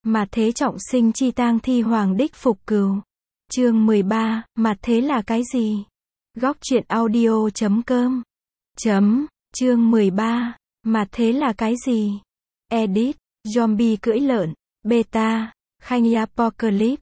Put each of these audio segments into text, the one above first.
Mạt thế trọng sinh chi tang thi hoàng đích phục cừu. Chương 13, mạt thế là cái gì? Góc truyện audio.com. Chương 13, mạt thế là cái gì? Edit, zombie cưỡi lợn, beta, Khanh Apocalypse,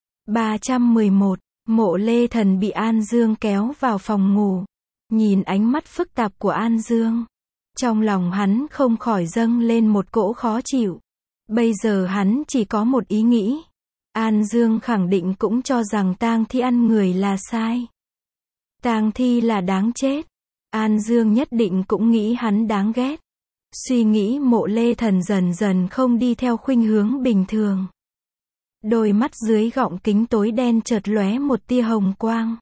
311, Mộ Lê Thần bị An Dương kéo vào phòng ngủ. Nhìn ánh mắt phức tạp của An Dương, trong lòng hắn không khỏi dâng lên một cỗ khó chịu. Bây giờ hắn chỉ có một ý nghĩ. An Dương khẳng định cũng cho rằng tang thi ăn người là sai. Tang thi là đáng chết. An Dương nhất định cũng nghĩ hắn đáng ghét. Suy nghĩ Mộ Lê Thần dần dần không đi theo khuynh hướng bình thường. Đôi mắt dưới gọng kính tối đen chợt lóe một tia hồng quang.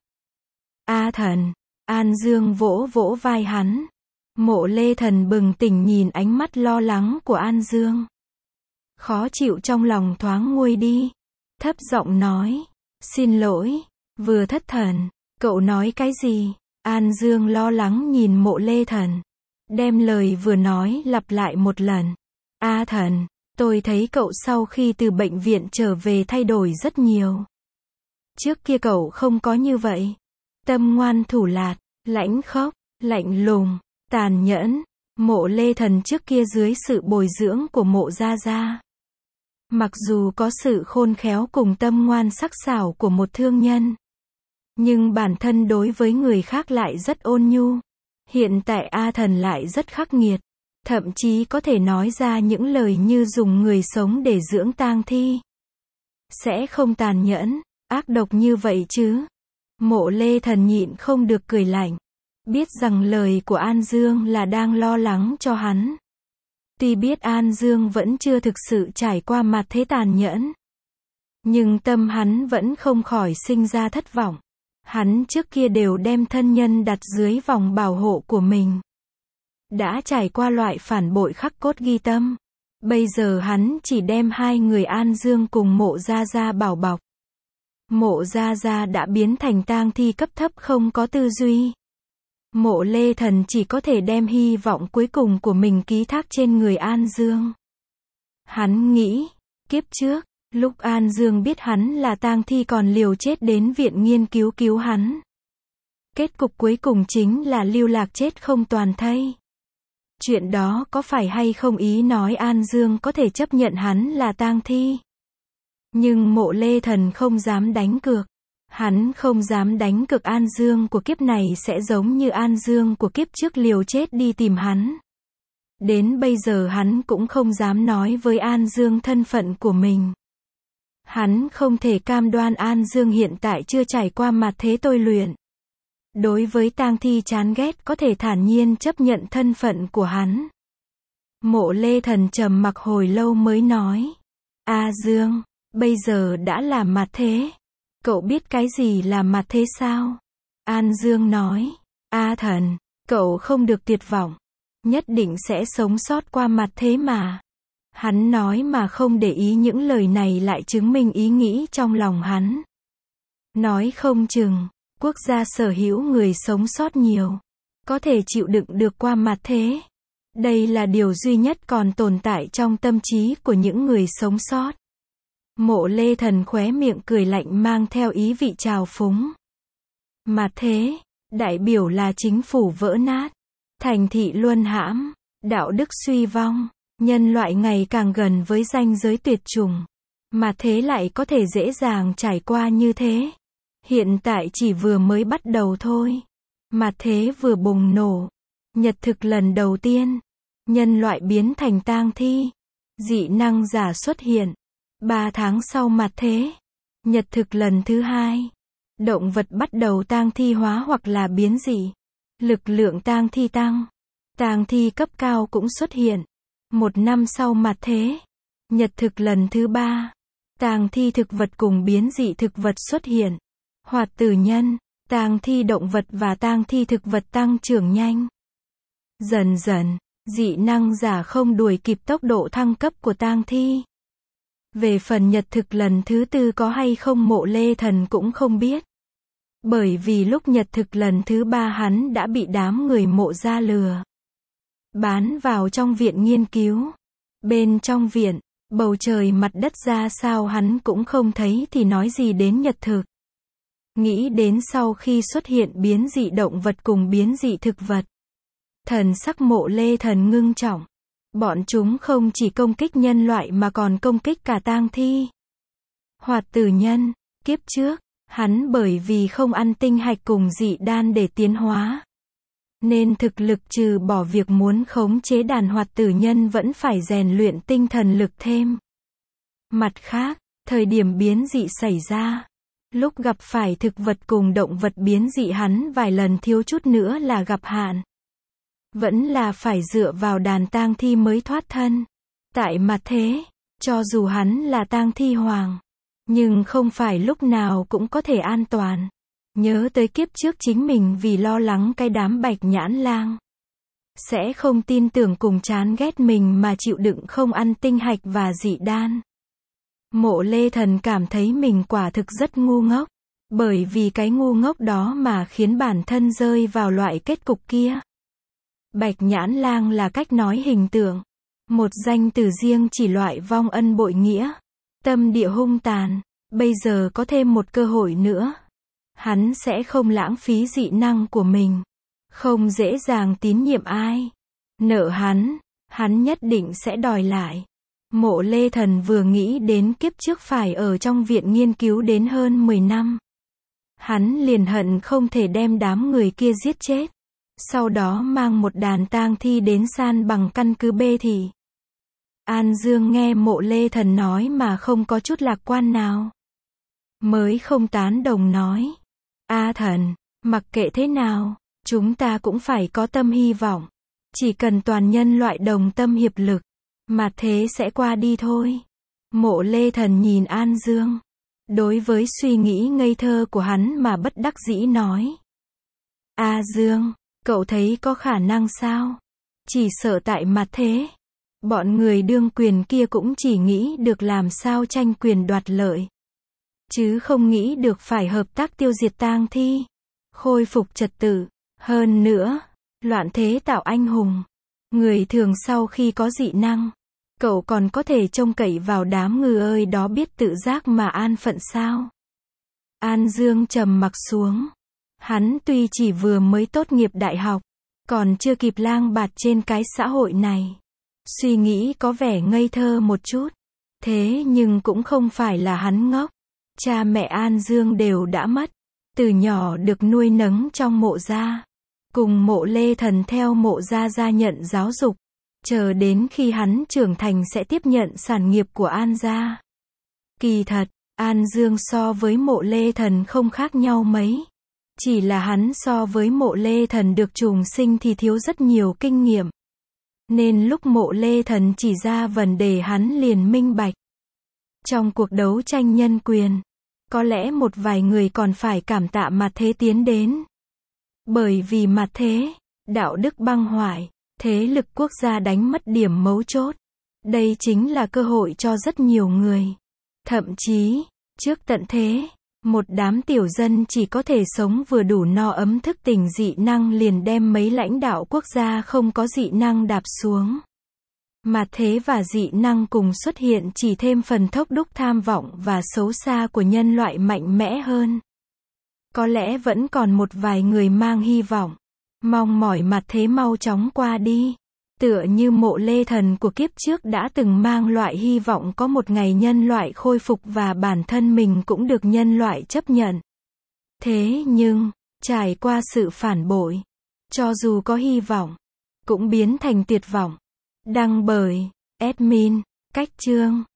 A Thần. An Dương vỗ vỗ vai hắn. Mộ Lê Thần bừng tỉnh nhìn ánh mắt lo lắng của An Dương. Khó chịu trong lòng thoáng nguôi đi. Thấp giọng nói. Xin lỗi. Vừa thất thần. Cậu nói cái gì? An Dương lo lắng nhìn Mộ Lê Thần. Đem lời vừa nói lặp lại một lần. A Thần. Tôi thấy cậu sau khi từ bệnh viện trở về thay đổi rất nhiều. Trước kia cậu không có như vậy. Tâm ngoan thủ lạt, lãnh khốc, lạnh lùng, tàn nhẫn. Mộ Lê Thần trước kia dưới sự bồi dưỡng của Mộ Gia Gia, mặc dù có sự khôn khéo cùng tâm ngoan sắc sảo của một thương nhân, nhưng bản thân đối với người khác lại rất ôn nhu. Hiện tại A Thần lại rất khắc nghiệt, thậm chí có thể nói ra những lời như dùng người sống để dưỡng tang thi. Sẽ không tàn nhẫn, ác độc như vậy chứ? Mộ Lê Thần nhịn không được cười lạnh. Biết rằng lời của An Dương là đang lo lắng cho hắn. Tuy biết An Dương vẫn chưa thực sự trải qua mạt thế tàn nhẫn, nhưng tâm hắn vẫn không khỏi sinh ra thất vọng. Hắn trước kia đều đem thân nhân đặt dưới vòng bảo hộ của mình. Đã trải qua loại phản bội khắc cốt ghi tâm. Bây giờ hắn chỉ đem hai người An Dương cùng Mộ Gia Gia bảo bọc. Mộ Gia Gia đã biến thành tang thi cấp thấp không có tư duy. Mộ Lê Thần chỉ có thể đem hy vọng cuối cùng của mình ký thác trên người An Dương. Hắn nghĩ, kiếp trước, lúc An Dương biết hắn là tang thi còn liều chết đến viện nghiên cứu cứu hắn. Kết cục cuối cùng chính là lưu lạc chết không toàn thây. Chuyện đó có phải hay không ý nói An Dương có thể chấp nhận hắn là tang thi. Nhưng Mộ Lê Thần không dám đánh cược. Hắn không dám đánh cược An Dương của kiếp này sẽ giống như An Dương của kiếp trước liều chết đi tìm hắn. Đến bây giờ hắn cũng không dám nói với An Dương thân phận của mình. Hắn không thể cam đoan An Dương hiện tại chưa trải qua mạt thế tôi luyện. Đối với tang thi chán ghét có thể thản nhiên chấp nhận thân phận của hắn. Mộ Lê Thần trầm mặc hồi lâu mới nói. A Dương, bây giờ đã là mạt thế. Cậu biết cái gì là mạt thế sao? An Dương nói. A Thần, cậu không được tuyệt vọng. Nhất định sẽ sống sót qua mạt thế mà. Hắn nói mà không để ý những lời này lại chứng minh ý nghĩ trong lòng hắn. Nói không chừng, quốc gia sở hữu người sống sót nhiều, có thể chịu đựng được qua mạt thế. Đây là điều duy nhất còn tồn tại trong tâm trí của những người sống sót. Mộ Lê Thần khóe miệng cười lạnh mang theo ý vị trào phúng. Mạt thế, đại biểu là chính phủ vỡ nát, thành thị luân hãm, đạo đức suy vong, nhân loại ngày càng gần với ranh giới tuyệt chủng. Mạt thế lại có thể dễ dàng trải qua như thế. Hiện tại chỉ vừa mới bắt đầu thôi. Mạt thế vừa bùng nổ. Nhật thực lần đầu tiên, nhân loại biến thành tang thi. Dị năng giả xuất hiện. 3 tháng sau mạt thế, nhật thực lần thứ 2, động vật bắt đầu tang thi hóa hoặc là biến dị. Lực lượng tang thi tăng. Tang thi cấp cao cũng xuất hiện. 1 năm sau mạt thế, nhật thực lần thứ 3, tang thi thực vật cùng biến dị thực vật xuất hiện. Hoạt tử nhân, tang thi động vật và tang thi thực vật tăng trưởng nhanh. Dần dần, dị năng giả không đuổi kịp tốc độ thăng cấp của tang thi. Về phần nhật thực lần thứ 4 có hay không Mộ Lê Thần cũng không biết. Bởi vì lúc nhật thực lần thứ 3 hắn đã bị đám người Mộ Gia lừa. Bán vào trong viện nghiên cứu. Bên trong viện, Bầu trời mặt đất ra sao hắn cũng không thấy thì nói gì đến nhật thực. Nghĩ đến sau khi xuất hiện biến dị động vật cùng biến dị thực vật. Thần sắc Mộ Lê Thần ngưng trọng. Bọn chúng không chỉ công kích nhân loại mà còn công kích cả tang thi. Hoạt tử nhân, kiếp trước, hắn bởi vì không ăn tinh hạch cùng dị đan để tiến hóa. Nên thực lực trừ bỏ việc muốn khống chế đàn hoạt tử nhân vẫn phải rèn luyện tinh thần lực thêm. Mặt khác, thời điểm biến dị xảy ra, lúc gặp phải thực vật cùng động vật biến dị hắn vài lần thiếu chút nữa là gặp hạn. Vẫn là phải dựa vào đàn tang thi mới thoát thân. Tại mặt thế, cho dù hắn là tang thi hoàng, nhưng không phải lúc nào cũng có thể an toàn. Nhớ tới kiếp trước chính mình vì lo lắng cái đám Bạch Nhãn Lang sẽ không tin tưởng cùng chán ghét mình mà chịu đựng không ăn tinh hạch và dị đan. Mộ Lê Thần cảm thấy mình quả thực rất ngu ngốc. Bởi vì cái ngu ngốc đó mà khiến bản thân rơi vào loại kết cục kia. Bạch Nhãn Lang là cách nói hình tượng. Một danh từ riêng chỉ loại vong ân bội nghĩa. Tâm địa hung tàn. Bây giờ có thêm một cơ hội nữa. Hắn sẽ không lãng phí dị năng của mình. Không dễ dàng tín nhiệm ai. Nợ hắn nhất định sẽ đòi lại. Mộ Lê Thần vừa nghĩ đến kiếp trước phải ở trong viện nghiên cứu đến hơn 10 năm. Hắn liền hận không thể đem đám người kia giết chết. Sau đó mang một đàn tang thi đến san bằng căn cứ B thị. An Dương nghe Mộ Lê Thần nói mà không có chút lạc quan nào. Mới không tán đồng nói. A Thần, mặc kệ thế nào, chúng ta cũng phải có tâm hy vọng. Chỉ cần toàn nhân loại đồng tâm hiệp lực, mà thế sẽ qua đi thôi. Mộ Lê Thần nhìn An Dương. Đối với suy nghĩ ngây thơ của hắn mà bất đắc dĩ nói. A Dương, cậu thấy có khả năng sao? Chỉ sợ tại mặt thế. Bọn người đương quyền kia cũng chỉ nghĩ được làm sao tranh quyền đoạt lợi. Chứ không nghĩ được phải hợp tác tiêu diệt tang thi. Khôi phục trật tự. Hơn nữa, loạn thế tạo anh hùng. Người thường sau khi có dị năng, cậu còn có thể trông cậy vào đám ngư ơi đó biết tự giác mà an phận sao? An Dương trầm mặc xuống. Hắn tuy chỉ vừa mới tốt nghiệp đại học, còn chưa kịp lang bạt trên cái xã hội này. Suy nghĩ có vẻ ngây thơ một chút. Thế nhưng cũng không phải là hắn ngốc. Cha mẹ An Dương đều đã mất. Từ nhỏ được nuôi nấng trong mộ gia. Cùng Mộ Lê Thần theo mộ gia gia nhận giáo dục. Chờ đến khi hắn trưởng thành sẽ tiếp nhận sản nghiệp của An gia. Kỳ thật, An Dương so với Mộ Lê Thần không khác nhau mấy. Chỉ là hắn so với Mộ Lê Thần được trùng sinh thì thiếu rất nhiều kinh nghiệm. Nên lúc Mộ Lê Thần chỉ ra vấn đề hắn liền minh bạch. Trong cuộc đấu tranh nhân quyền, có lẽ một vài người còn phải cảm tạ mặt thế tiến đến. Bởi vì mặt thế, đạo đức băng hoại, thế lực quốc gia đánh mất điểm mấu chốt. Đây chính là cơ hội cho rất nhiều người. Thậm chí, trước tận thế, một đám tiểu dân chỉ có thể sống vừa đủ no ấm thức tỉnh dị năng liền đem mấy lãnh đạo quốc gia không có dị năng đạp xuống. Mặt thế và dị năng cùng xuất hiện chỉ thêm phần thốc đúc tham vọng và xấu xa của nhân loại mạnh mẽ hơn. Có lẽ vẫn còn một vài người mang hy vọng, mong mỏi mặt thế mau chóng qua đi. Tựa như Mộ Lê Thần của kiếp trước đã từng mang loại hy vọng có một ngày nhân loại khôi phục và bản thân mình cũng được nhân loại chấp nhận. Thế nhưng, trải qua sự phản bội, cho dù có hy vọng, cũng biến thành tuyệt vọng. Đăng bởi admin, Cách Chương